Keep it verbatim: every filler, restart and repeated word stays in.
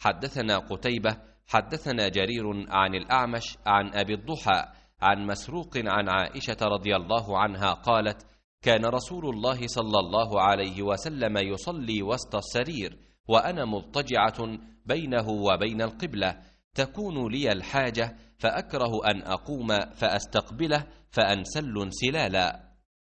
حدثنا قتيبة حدثنا جرير عن الأعمش عن أبي الضحى عن مسروق عن عائشة رضي الله عنها قالت: كان رسول الله صلى الله عليه وسلم يصلي وسط السرير وأنا مضطجعة بينه وبين القبلة، تكون لي الحاجة فأكره أن أقوم فأستقبله فأنسل انسلالا.